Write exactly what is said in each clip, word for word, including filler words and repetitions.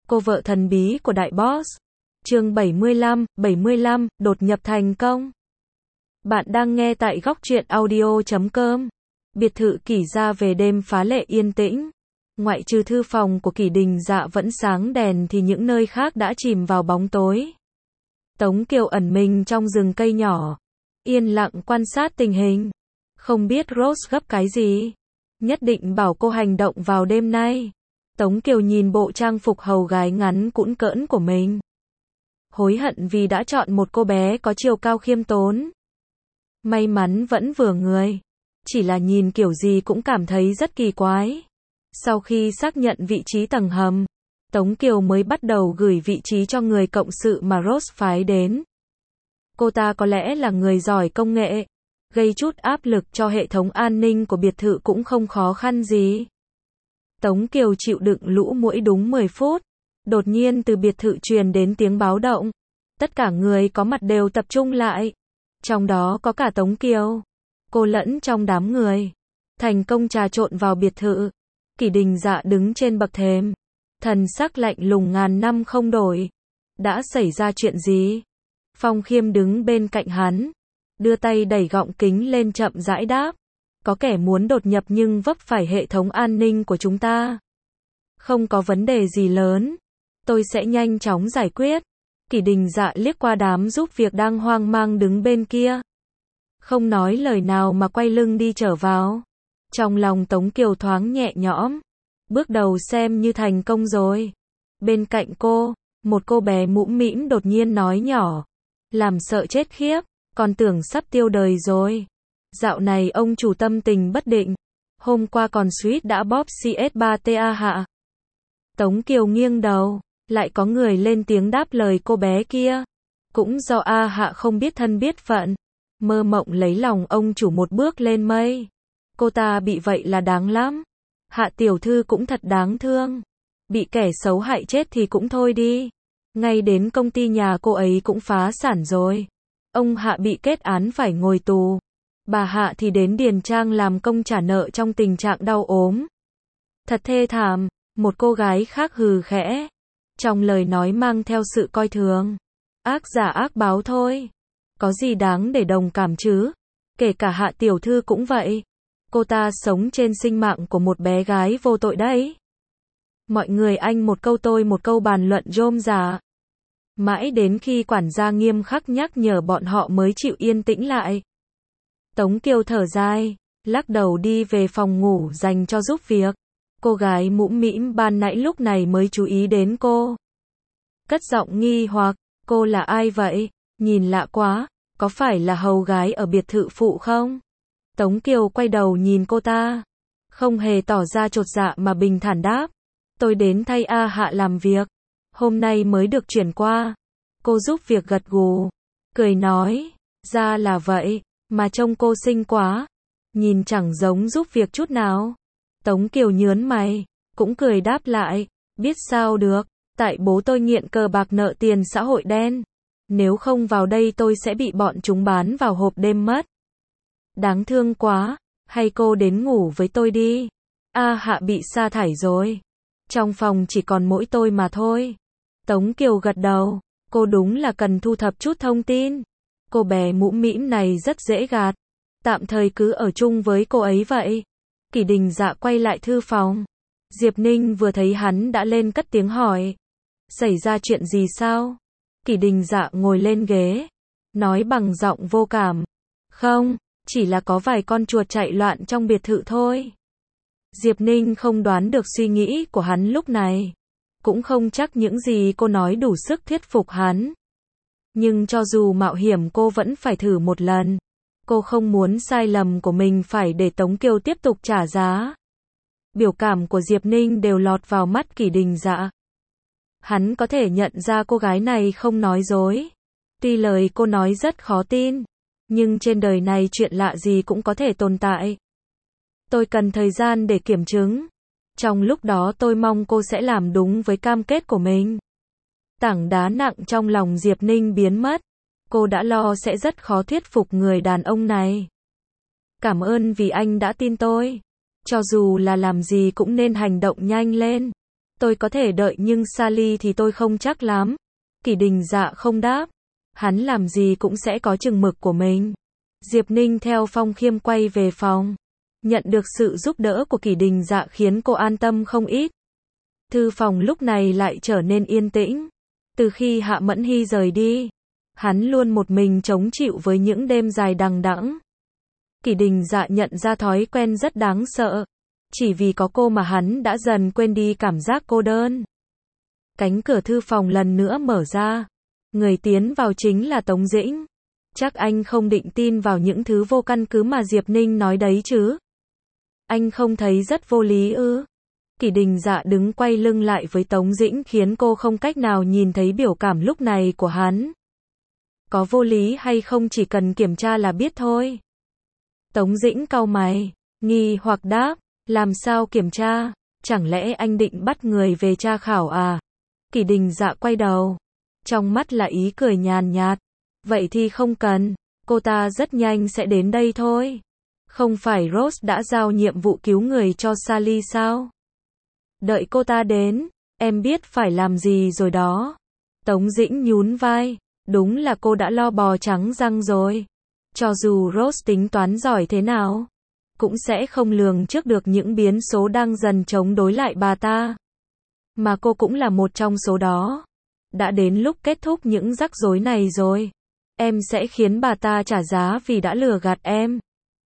Cô vợ thần bí của đại boss. Chương bảy mươi lăm, bảy mươi lăm, đột nhập thành công. Bạn đang nghe tại góc truyện audio chấm com. Biệt thự Kỷ Gia về đêm phá lệ yên tĩnh. Ngoại trừ thư phòng của Kỷ Đình Dạ vẫn sáng đèn thì những nơi khác đã chìm vào bóng tối. Tống Kiều ẩn mình trong rừng cây nhỏ, yên lặng quan sát tình hình. Không biết Rose gấp cái gì, nhất định bảo cô hành động vào đêm nay. Tống Kiều nhìn bộ trang phục hầu gái ngắn cũn cỡn của mình. Hối hận vì đã chọn một cô bé có chiều cao khiêm tốn. May mắn vẫn vừa người. Chỉ là nhìn kiểu gì cũng cảm thấy rất kỳ quái. Sau khi xác nhận vị trí tầng hầm, Tống Kiều mới bắt đầu gửi vị trí cho người cộng sự mà Rose phái đến. Cô ta có lẽ là người giỏi công nghệ, gây chút áp lực cho hệ thống an ninh của biệt thự cũng không khó khăn gì. Tống Kiều chịu đựng lũ muỗi đúng mười phút. Đột nhiên từ biệt thự truyền đến tiếng báo động. Tất cả người có mặt đều tập trung lại. Trong đó có cả Tống Kiều. Cô lẫn trong đám người. Thành công trà trộn vào biệt thự. Kỷ Đình Dạ đứng trên bậc thềm. Thần sắc lạnh lùng ngàn năm không đổi. Đã xảy ra chuyện gì? Phong Khiêm đứng bên cạnh hắn. Đưa tay đẩy gọng kính lên chậm rãi đáp. Có kẻ muốn đột nhập nhưng vấp phải hệ thống an ninh của chúng ta. Không có vấn đề gì lớn. Tôi sẽ nhanh chóng giải quyết. Kỷ Đình Dạ liếc qua đám giúp việc đang hoang mang đứng bên kia. Không nói lời nào mà quay lưng đi trở vào. Trong lòng Tống Kiều thoáng nhẹ nhõm. Bước đầu xem như thành công rồi. Bên cạnh cô, một cô bé mũm mĩm đột nhiên nói nhỏ. Làm sợ chết khiếp, còn tưởng sắp tiêu đời rồi. Dạo này ông chủ tâm tình bất định. Hôm qua còn suýt đã bóp xê ét ba tê a hạ. Tống Kiều nghiêng đầu. Lại có người lên tiếng đáp lời cô bé kia. Cũng do A Hạ không biết thân biết phận. Mơ mộng lấy lòng ông chủ một bước lên mây. Cô ta bị vậy là đáng lắm. Hạ tiểu thư cũng thật đáng thương. Bị kẻ xấu hại chết thì cũng thôi đi. Ngay đến công ty nhà cô ấy cũng phá sản rồi. Ông Hạ bị kết án phải ngồi tù. Bà Hạ thì đến Điền Trang làm công trả nợ trong tình trạng đau ốm. Thật thê thảm. Một cô gái khác hừ khẽ. Trong lời nói mang theo sự coi thường. Ác giả ác báo thôi. Có gì đáng để đồng cảm chứ? Kể cả Hạ tiểu thư cũng vậy. Cô ta sống trên sinh mạng của một bé gái vô tội đấy. Mọi người anh một câu tôi một câu bàn luận rôm rả. Mãi đến khi quản gia nghiêm khắc nhắc nhở bọn họ mới chịu yên tĩnh lại. Tống Kiều thở dài, lắc đầu đi về phòng ngủ dành cho giúp việc. Cô gái mũm mĩm ban nãy lúc này mới chú ý đến cô. Cất giọng nghi hoặc, cô là ai vậy? Nhìn lạ quá, có phải là hầu gái ở biệt thự phụ không? Tống Kiều quay đầu nhìn cô ta. Không hề tỏ ra chột dạ mà bình thản đáp. Tôi đến thay A Hạ làm việc. Hôm nay mới được chuyển qua. Cô giúp việc gật gù. Cười nói, ra là vậy, mà trông cô xinh quá. Nhìn chẳng giống giúp việc chút nào. Tống Kiều nhớn mày, cũng cười đáp lại, biết sao được, tại bố tôi nghiện cờ bạc nợ tiền xã hội đen. Nếu không vào đây tôi sẽ bị bọn chúng bán vào hộp đêm mất. Đáng thương quá, hay cô đến ngủ với tôi đi. A Hạ bị sa thải rồi. Trong phòng chỉ còn mỗi tôi mà thôi. Tống Kiều gật đầu, cô đúng là cần thu thập chút thông tin. Cô bé mũm mĩm này rất dễ gạt. Tạm thời cứ ở chung với cô ấy vậy. Kỷ Đình Dạ quay lại thư phòng. Diệp Ninh vừa thấy hắn đã lên cất tiếng hỏi. Xảy ra chuyện gì sao? Kỷ Đình Dạ ngồi lên ghế. Nói bằng giọng vô cảm. Không, chỉ là có vài con chuột chạy loạn trong biệt thự thôi. Diệp Ninh không đoán được suy nghĩ của hắn lúc này. Cũng không chắc những gì cô nói đủ sức thuyết phục hắn. Nhưng cho dù mạo hiểm cô vẫn phải thử một lần. Cô không muốn sai lầm của mình phải để Tống Kiều tiếp tục trả giá. Biểu cảm của Diệp Ninh đều lọt vào mắt Kỷ Đình Dạ. Hắn có thể nhận ra cô gái này không nói dối. Tuy lời cô nói rất khó tin, nhưng trên đời này chuyện lạ gì cũng có thể tồn tại. Tôi cần thời gian để kiểm chứng. Trong lúc đó tôi mong cô sẽ làm đúng với cam kết của mình. Tảng đá nặng trong lòng Diệp Ninh biến mất. Cô đã lo sẽ rất khó thuyết phục người đàn ông này. Cảm ơn vì anh đã tin tôi. Cho dù là làm gì cũng nên hành động nhanh lên. Tôi có thể đợi nhưng Sally thì tôi không chắc lắm. Kỷ Đình Dạ không đáp. Hắn làm gì cũng sẽ có chừng mực của mình. Diệp Ninh theo Phong Khiêm quay về phòng. Nhận được sự giúp đỡ của Kỷ Đình Dạ khiến cô an tâm không ít. Thư phòng lúc này lại trở nên yên tĩnh. Từ khi Hạ Mẫn Hy rời đi, hắn luôn một mình chống chịu với những đêm dài đằng đẵng. Kỷ Đình Dạ nhận ra thói quen rất đáng sợ. Chỉ vì có cô mà hắn đã dần quên đi cảm giác cô đơn. Cánh cửa thư phòng lần nữa mở ra. Người tiến vào chính là Tống Dĩnh. Chắc anh không định tin vào những thứ vô căn cứ mà Diệp Ninh nói đấy chứ. Anh không thấy rất vô lý ư? Kỷ Đình Dạ đứng quay lưng lại với Tống Dĩnh khiến cô không cách nào nhìn thấy biểu cảm lúc này của hắn. Có vô lý hay không chỉ cần kiểm tra là biết thôi. Tống Dĩnh cau mày, nghi hoặc đáp, làm sao kiểm tra? Chẳng lẽ anh định bắt người về tra khảo à? Kỷ Đình Dạ quay đầu. Trong mắt là ý cười nhàn nhạt. Vậy thì không cần, cô ta rất nhanh sẽ đến đây thôi. Không phải Rose đã giao nhiệm vụ cứu người cho Sally sao? Đợi cô ta đến, em biết phải làm gì rồi đó. Tống Dĩnh nhún vai, đúng là cô đã lo bò trắng răng rồi. Cho dù Rose tính toán giỏi thế nào, cũng sẽ không lường trước được những biến số đang dần chống đối lại bà ta. Mà cô cũng là một trong số đó. Đã đến lúc kết thúc những rắc rối này rồi. Em sẽ khiến bà ta trả giá vì đã lừa gạt em.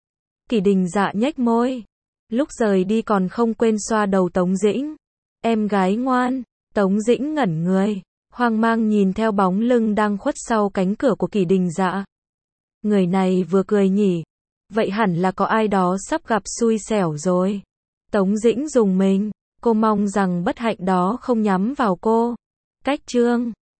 Kỷ Đình Dạ nhếch môi. Lúc rời đi còn không quên xoa đầu Tống Dĩnh. Em gái ngoan. Tống Dĩnh ngẩn người, hoang mang nhìn theo bóng lưng đang khuất sau cánh cửa của Kỷ Đình Dạ. Người này vừa cười nhỉ. Vậy hẳn là có ai đó sắp gặp xui xẻo rồi. Tống Dĩnh rùng mình. Cô mong rằng bất hạnh đó không nhắm vào cô. Cách chương